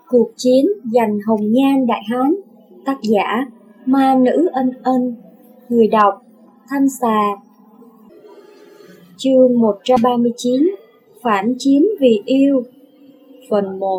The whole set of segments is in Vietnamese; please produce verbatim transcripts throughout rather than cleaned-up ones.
Cuộc chiến giành hồng nhan Đại Hán. Tác giả Ma Nữ Ân Ân. Người đọc Thanh Xà. Chương một trăm ba mươi chín. Phản chiến vì yêu. Phần một.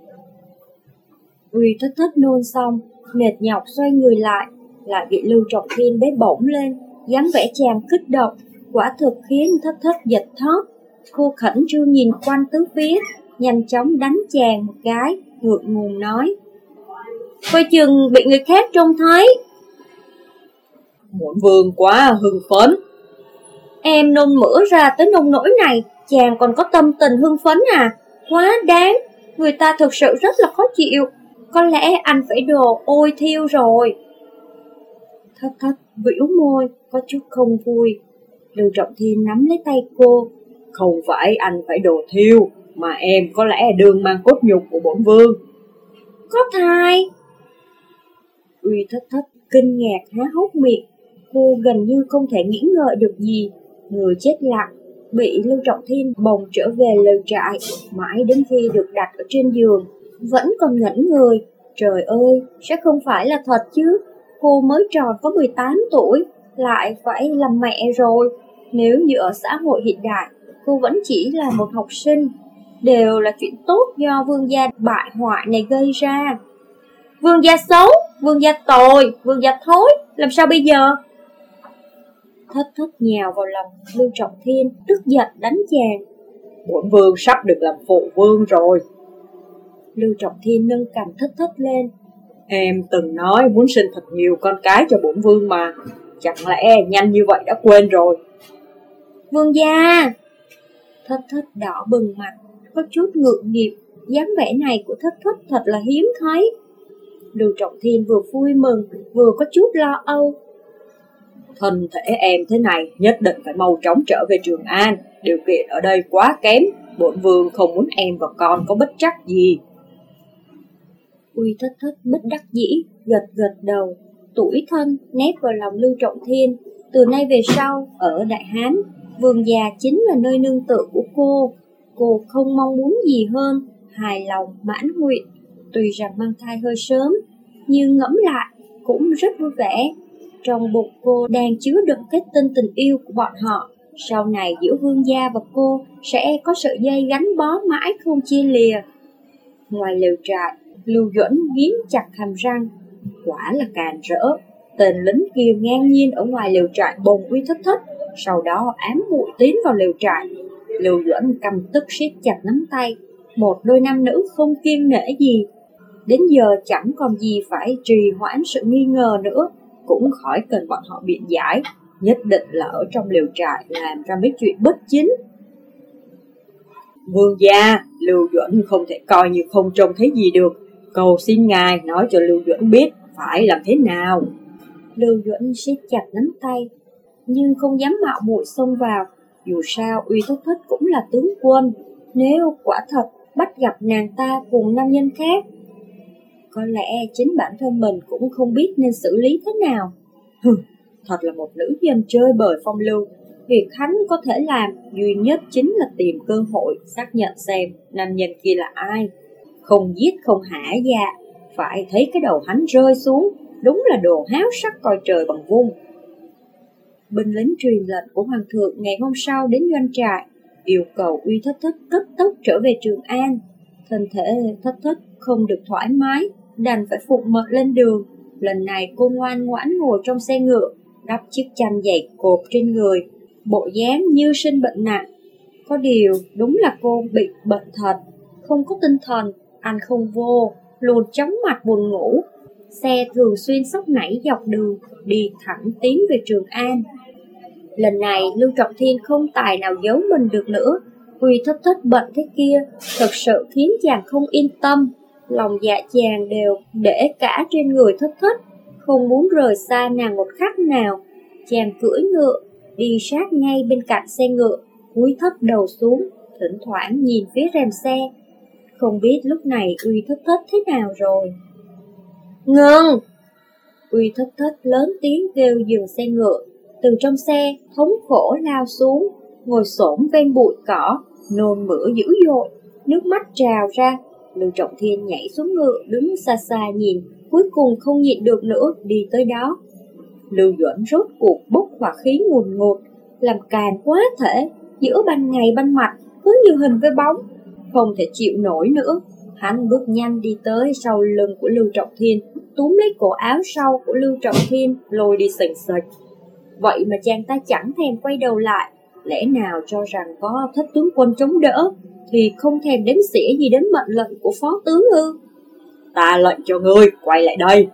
Uy Thất Thất nôn xong, mệt nhọc xoay người lại, lại bị Lưu Trọng Thiên bế bổng lên, dáng vẻ chàng kích động, quả thực khiến Thất Thất giật thót. Cô khẩn trương nhìn quanh tứ phía, nhanh chóng đánh chàng một cái, ngượng ngùng nói: "Coi chừng bị người khác trông thấy." Bổn vương quá hưng phấn. Em nôn mửa ra tới nông nỗi này, chàng còn có tâm tình hưng phấn à? Quá đáng, người ta thực sự rất là khó chịu. Có lẽ anh phải đồ ôi thiêu rồi. Thất Thất vĩu môi, có chút không vui. Lưu Trọng Thiên nắm lấy tay cô: "Không phải anh phải đồ thiêu, mà em có lẽ đương mang cốt nhục của bổn vương." "Có thai?" Uy Thất Thất kinh ngạc há hốc miệng. Cô gần như không thể nghĩ ngợi được gì, người chết lặng, bị Lưu Trọng Thiên bồng trở về lều trại, mãi đến khi được đặt ở trên giường, vẫn còn ngẩn người. Trời ơi, sẽ không phải là thật chứ? Cô mới tròn có mười tám tuổi, lại phải làm mẹ rồi. Nếu như ở xã hội hiện đại, cô vẫn chỉ là một học sinh. Đều là chuyện tốt do vương gia bại hoại này gây ra. Vương gia xấu, vương gia tồi, vương gia thối, làm sao bây giờ? Thất Thất nhào vào lòng Lưu Trọng Thiên, tức giận đánh chàng. "Bổn vương sắp được làm phụ vương rồi." Lưu Trọng Thiên nâng cằm Thất Thất lên. "Em từng nói muốn sinh thật nhiều con cái cho bổn vương mà, chẳng lẽ nhanh như vậy đã quên rồi?" "Vương gia!" Thất Thất đỏ bừng mặt, có chút ngượng nghịu. Dáng vẻ này của Thất Thất thật là hiếm thấy. Lưu Trọng Thiên vừa vui mừng, vừa có chút lo âu. "Thân thể em thế này, nhất định phải mau chóng trở về Trường An. Điều kiện ở đây quá kém, bổn vương không muốn em và con có bất trắc gì." Uy Thất Thất bất đắc dĩ, gật gật đầu, tủi thân nép vào lòng Lưu Trọng Thiên. Từ nay về sau, ở Đại Hán, vương gia chính là nơi nương tựa của cô. Cô không mong muốn gì hơn, hài lòng mãn nguyện. Tuy rằng mang thai hơi sớm, nhưng ngẫm lại cũng rất vui vẻ. Trong bụng cô đang chứa đựng kết tinh tình yêu của bọn họ. Sau này giữa vương gia và cô sẽ có sợi dây gắn bó mãi không chia lìa. Ngoài lều trại, Lưu Duẩn nghiến chặt hàm răng. Quả là càn rỡ. Tên lính kia ngang nhiên ở ngoài lều trại bồng Uy Thất Thất, sau đó ám muội tiến vào lều trại. Lưu Duẩn căm tức siết chặt nắm tay. Một đôi nam nữ không kiêng nể gì. Đến giờ chẳng còn gì phải trì hoãn sự nghi ngờ nữa, cũng khỏi cần bọn họ biện giải. Nhất định là ở trong lều trại làm ra mấy chuyện bất chính. "Vương gia, Lưu Duẩn không thể coi như không trông thấy gì được. Cầu xin ngài nói cho Lưu Duẩn biết phải làm thế nào." Lưu Duẩn siết chặt nắm tay, nhưng không dám mạo muội xông vào. Dù sao Uy Thất Thất cũng là tướng quân. Nếu quả thật bắt gặp nàng ta cùng nam nhân khác, có lẽ chính bản thân mình cũng không biết nên xử lý thế nào. Hừ, thật là một nữ nhân chơi bời phong lưu. Việc hắn có thể làm duy nhất chính là tìm cơ hội xác nhận xem nam nhân kia là ai. Không giết không hả dạ, phải thấy cái đầu hắn rơi xuống. Đúng là đồ háo sắc coi trời bằng vung. Binh lính truyền lệnh của hoàng thượng ngày hôm sau đến doanh trại, yêu cầu Uy Thất Thất cấp tốc trở về Trường An. Thân thể Thất Thất không được thoải mái, đành phải phụng mệnh lên đường. Lần này cô ngoan ngoãn ngồi trong xe ngựa, đắp chiếc chăn dày cộp trên người, bộ dáng như sinh bệnh nặng. Có điều đúng là cô bị bệnh thật, không có tinh thần, ăn không vô, luôn chóng mặt buồn ngủ. Xe thường xuyên sóc nảy dọc đường, đi thẳng tiến về Trường An. Lần này Lưu Trọng Thiên không tài nào giấu mình được nữa. Uy Thất Thất bệnh thế kia thật sự khiến chàng không yên tâm. Lòng dạ chàng đều để cả trên người Thất Thất, không muốn rời xa nàng một khắc nào. Chàng cưỡi ngựa, đi sát ngay bên cạnh xe ngựa, cúi thấp đầu xuống, thỉnh thoảng nhìn phía rèm xe. Không biết lúc này Uy Thất Thất thế nào rồi. "Ngừng!" Uy Thất Thất lớn tiếng kêu dừng xe ngựa. Từ trong xe thống khổ lao xuống, ngồi xổm ven bụi cỏ, nôn mửa dữ dội, nước mắt trào ra. Lưu Trọng Thiên nhảy xuống ngựa, đứng xa xa nhìn, cuối cùng không nhịn được nữa, đi tới đó. Lưu Duẩn rốt cuộc bốc hỏa khí ngùn ngụt, làm càn quá thể, giữa ban ngày ban mặt, cứ như hình với bóng, không thể chịu nổi nữa. Hắn bước nhanh đi tới sau lưng của Lưu Trọng Thiên, túm lấy cổ áo sau của Lưu Trọng Thiên, lôi đi sành sạch. Vậy mà chàng ta chẳng thèm quay đầu lại, lẽ nào cho rằng có Thất tướng quân chống đỡ, thì không thèm đếm xỉa gì đến mệnh lệnh của phó tướng ư? Ta lệnh cho ngươi, quay lại đây.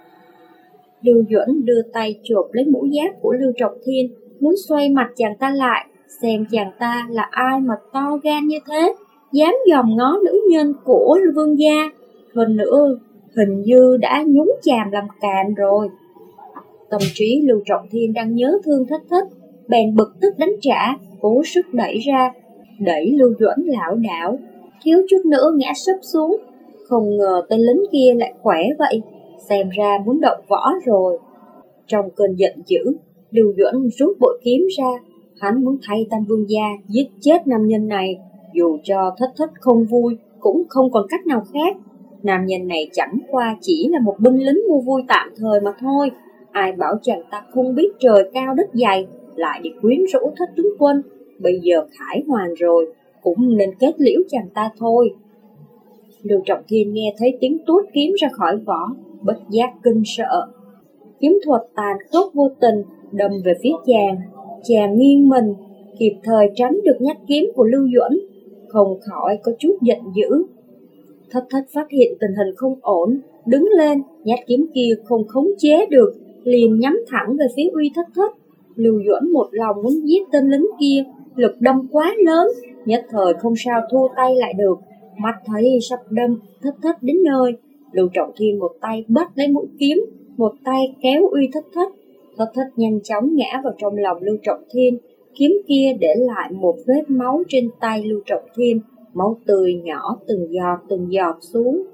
Lưu Duẩn đưa tay chộp lấy mũ giáp của Lưu Trọng Thiên, muốn xoay mặt chàng ta lại, xem chàng ta là ai mà to gan như thế, dám dòm ngó nữ nhân của vương gia. Hơn nữa, hình như đã nhúng chàm làm càn rồi. Tâm trí Lưu Trọng Thiên đang nhớ thương Thất Thất, bèn bực tức đánh trả, cố sức đẩy ra, đẩy Lưu Duẩn lảo đảo, thiếu chút nữa ngã sấp xuống. Không ngờ tên lính kia lại khỏe vậy, xem ra muốn động võ rồi. Trong cơn giận dữ, Lưu Duẩn rút bội kiếm ra, hắn muốn thay Tam Vương gia giết chết nam nhân này, dù cho Thất Thất không vui cũng không còn cách nào khác. Nam nhân này chẳng qua chỉ là một binh lính mua vui tạm thời mà thôi, ai bảo chàng ta không biết trời cao đất dày, lại đi quyến rũ Thất tướng quân. Bây giờ khải hoàn rồi, cũng nên kết liễu chàng ta thôi. Lưu Trọng Thiên nghe thấy tiếng tuốt kiếm ra khỏi vỏ, bất giác kinh sợ. Kiếm thuật tàn khốc vô tình đâm về phía chàng, chàng nghiêng mình, kịp thời tránh được nhát kiếm của Lưu Duẩn, không khỏi có chút giận dữ. Thất Thất phát hiện tình hình không ổn, đứng lên, nhát kiếm kia không khống chế được, liền nhắm thẳng về phía Uy Thất Thất. Lưu Duẩn một lòng muốn giết tên lính kia, lực đâm quá lớn, nhất thời không sao thua tay lại được. Mắt thấy sắp đâm Thất Thất đến nơi, Lưu Trọng Thiên một tay bắt lấy mũi kiếm, một tay kéo Uy Thất Thất. Thất Thất nhanh chóng ngã vào trong lòng Lưu Trọng Thiên, kiếm kia để lại một vết máu trên tay Lưu Trọng Thiên, máu tươi nhỏ từng giọt từng giọt xuống.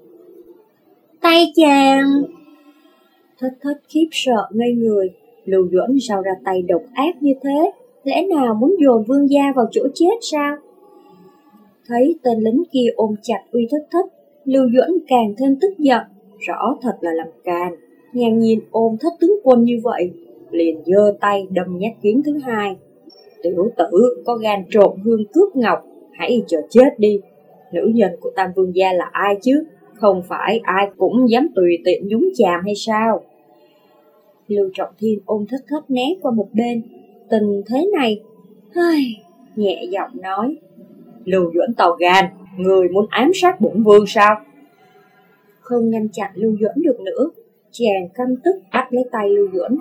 Tay chàng! Thất Thất khiếp sợ ngây người, Lưu Duẩn sao ra tay độc ác như thế, lẽ nào muốn dồn vương gia vào chỗ chết sao? Thấy tên lính kia ôm chặt Uy Thất Thất, Lưu Duẩn càng thêm tức giận, rõ thật là làm càn, ngang nhiên ôm Thất tướng quân như vậy, liền giơ tay đâm nhát kiếm thứ hai. Tiểu tử có gan trộm hương cướp ngọc, hãy chờ chết đi. Nữ nhân của Tam Vương gia là ai chứ? Không phải ai cũng dám tùy tiện nhúng chàm hay sao? Lưu Trọng Thiên ôm Thất Thất né qua một bên. Tình thế này, hơi nhẹ giọng nói: Lưu Duẩn tào gan, người muốn ám sát bổn vương sao? Không ngăn chặn Lưu Duẩn được nữa, chàng căm tức bắt lấy tay Lưu Duẩn.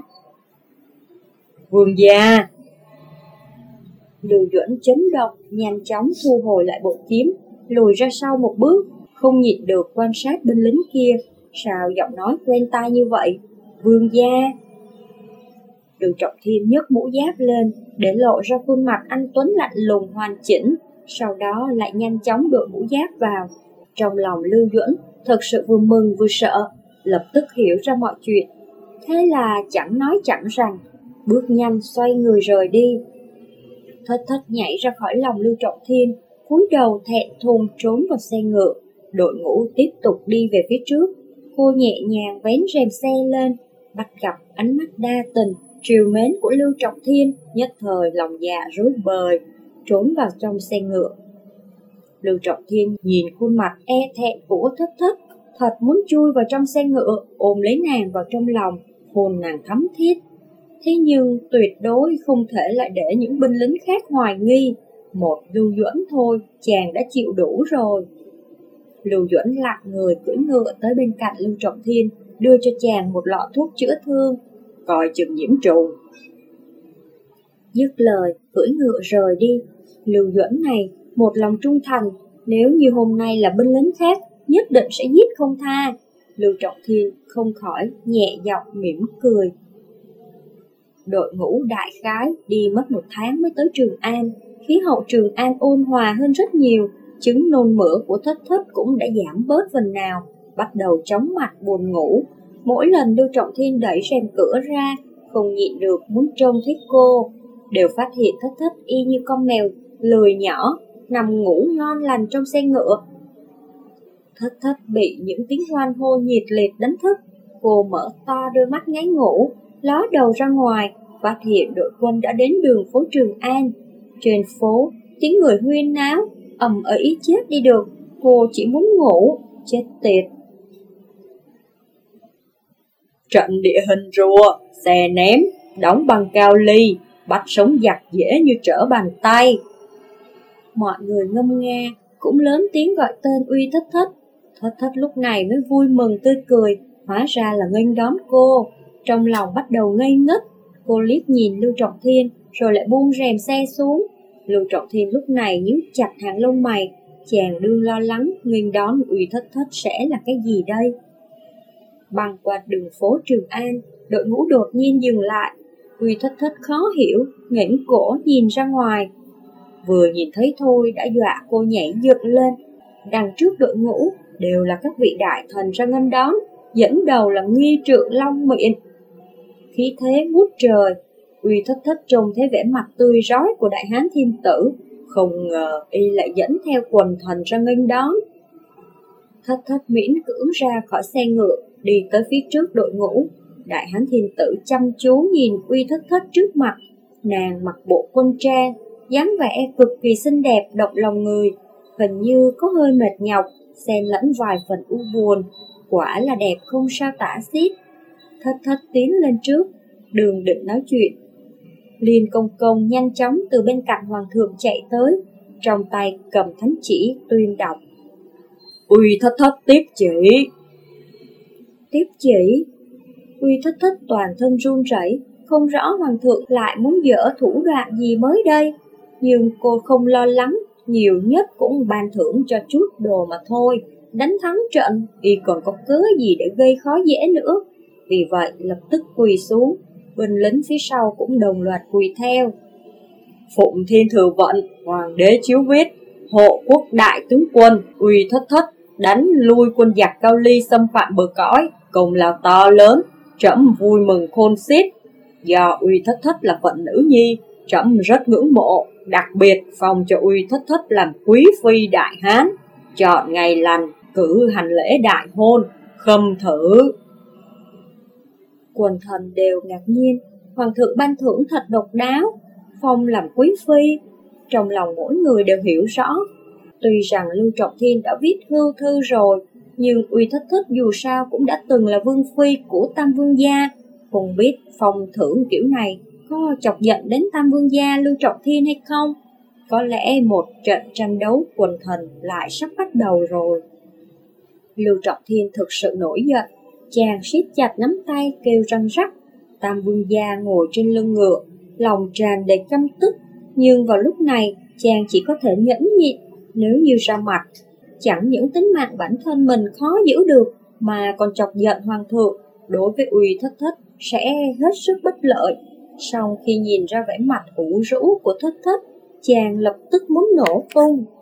Vương gia! Lưu Duẩn chấn động, nhanh chóng thu hồi lại bộ kiếm, lùi ra sau một bước, không nhịn được quan sát binh lính kia. Sao giọng nói quen tai như vậy? Vương gia! Lưu Trọng Thiên nhấc mũ giáp lên, để lộ ra khuôn mặt anh tuấn lạnh lùng hoàn chỉnh, sau đó lại nhanh chóng đội mũ giáp vào. Trong lòng Lưu Duẩn thật sự vừa mừng vừa sợ, lập tức hiểu ra mọi chuyện. Thế là chẳng nói chẳng rằng, bước nhanh xoay người rời đi. Thất Thất nhảy ra khỏi lòng Lưu Trọng Thiên, cúi đầu thẹn thùng trốn vào xe ngựa. Đội ngũ tiếp tục đi về phía trước. Cô nhẹ nhàng vén rèm xe lên, bắt gặp ánh mắt đa tình, trìu mến của Lưu Trọng Thiên, nhất thời lòng dạ rối bời, trốn vào trong xe ngựa. Lưu Trọng Thiên nhìn khuôn mặt e thẹn của Thất Thất, thật muốn chui vào trong xe ngựa, ôm lấy nàng vào trong lòng, hôn nàng thắm thiết. Thế nhưng tuyệt đối không thể lại để những binh lính khác hoài nghi. Một Lưu Duẩn thôi, chàng đã chịu đủ rồi. Lưu Duẩn lặng người cưỡi ngựa tới bên cạnh Lưu Trọng Thiên, đưa cho chàng một lọ thuốc chữa thương, coi chừng nhiễm trùng. Dứt lời, cưỡi ngựa rời đi. Lưu Duẩn này một lòng trung thành, nếu như hôm nay là binh lính khác, nhất định sẽ giết không tha. Lưu Trọng Thiên không khỏi nhẹ giọng mỉm cười. Đội ngũ đại khái đi mất một tháng mới tới Trường An. Khí hậu Trường An ôn hòa hơn rất nhiều, chứng nôn mửa của Thất Thất cũng đã giảm bớt phần nào, bắt đầu chóng mặt buồn ngủ. Mỗi lần Lưu Trọng Thiên đẩy rèm cửa ra, không nhịn được muốn trông thấy cô, đều phát hiện Thất Thất y như con mèo lười nhỏ, nằm ngủ ngon lành trong xe ngựa. Thất thất bị những tiếng hoan hô nhiệt liệt đánh thức. Cô mở to đôi mắt ngáy ngủ, ló đầu ra ngoài, phát hiện đội quân đã đến đường phố Trường An. Trên phố, tiếng người huyên náo, ầm ĩ chết đi được. Cô chỉ muốn ngủ, chết tiệt. Trận địa hình rùa, xe ném, đóng bằng cao ly, bắt sống giặc dễ như trở bàn tay. Mọi người ngâm nga, cũng lớn tiếng gọi tên Uy Thất Thất. Thất Thất lúc này mới vui mừng tươi cười, hóa ra là nghênh đón cô. Trong lòng bắt đầu ngây ngất, cô liếc nhìn Lưu Trọng Thiên, rồi lại buông rèm xe xuống. Lưu Trọng Thiên lúc này nhíu chặt hàng lông mày, chàng đương lo lắng nghênh đón Uy Thất Thất sẽ là cái gì đây? Băng qua đường phố Trường An, đội ngũ đột nhiên dừng lại. Uy Thất Thất khó hiểu, nghển cổ nhìn ra ngoài. Vừa nhìn thấy thôi đã dọa cô nhảy dựng lên. Đằng trước đội ngũ đều là các vị đại thần ra nghênh đón, dẫn đầu là nghi trượng Long Miện. Khí thế ngút trời, Uy Thất Thất trông thấy vẻ mặt tươi rói của Đại Hán Thiên Tử, không ngờ y lại dẫn theo quần thần ra nghênh đón. Thất Thất miễn cưỡng ra khỏi xe ngựa, đi tới phía trước đội ngũ. Đại Hán Thiên Tử chăm chú nhìn Uy Thất Thất trước mặt. Nàng mặc bộ quân trang, dáng vẻ cực kỳ xinh đẹp động lòng người, hình như có hơi mệt nhọc, xen lẫn vài phần u buồn, quả là đẹp không sao tả xiết. Thất Thất tiến lên trước, đường định nói chuyện. Liên Công Công nhanh chóng từ bên cạnh hoàng thượng chạy tới, trong tay cầm thánh chỉ tuyên đọc. Uy Thất Thất tiếp chỉ. Tiếp chỉ. Uy Thất Thất toàn thân run rẩy, không rõ hoàng thượng lại muốn dở thủ đoạn gì mới đây, nhưng cô không lo lắng, nhiều nhất cũng ban thưởng cho chút đồ mà thôi. Đánh thắng trận, y còn có cớ gì để gây khó dễ nữa. Vì vậy lập tức quỳ xuống, binh lính phía sau cũng đồng loạt quỳ theo. Phụng Thiên Thừa Vận, Hoàng đế chiếu viết, hộ quốc đại tướng quân Uy Thất Thất đánh lui quân giặc Cao Ly xâm phạm bờ cõi, công lao to lớn, trẫm vui mừng khôn xiết. Do Uy Thất Thất là phận nữ nhi, trẫm rất ngưỡng mộ, đặc biệt phong cho Uy Thất Thất làm quý phi đại hán, chọn ngày lành cử hành lễ đại hôn, khâm thử. Quần thần đều ngạc nhiên, hoàng thượng ban thưởng thật độc đáo, phong làm quý phi. Trong lòng mỗi người đều hiểu rõ, tuy rằng Lưu Trọng Thiên đã viết hưu thư rồi, nhưng Uy Thất Thất dù sao cũng đã từng là vương phi của Tam Vương gia. Không biết phong thưởng kiểu này có chọc giận đến Tam Vương gia Lưu Trọng Thiên hay không? Có lẽ một trận tranh đấu quần thần lại sắp bắt đầu rồi. Lưu Trọng Thiên thực sự nổi giận, chàng siết chặt nắm tay kêu răng rắc. Tam Vương gia ngồi trên lưng ngựa, lòng tràn đầy căm tức, nhưng vào lúc này chàng chỉ có thể nhẫn nhịn. Nếu như ra mặt, chẳng những tính mạng bản thân mình khó giữ được, mà còn chọc giận hoàng thượng, đối với Uy Thất Thất sẽ hết sức bất lợi. Sau khi nhìn ra vẻ mặt ủ rũ của Thất Thất, chàng lập tức muốn nổ tung.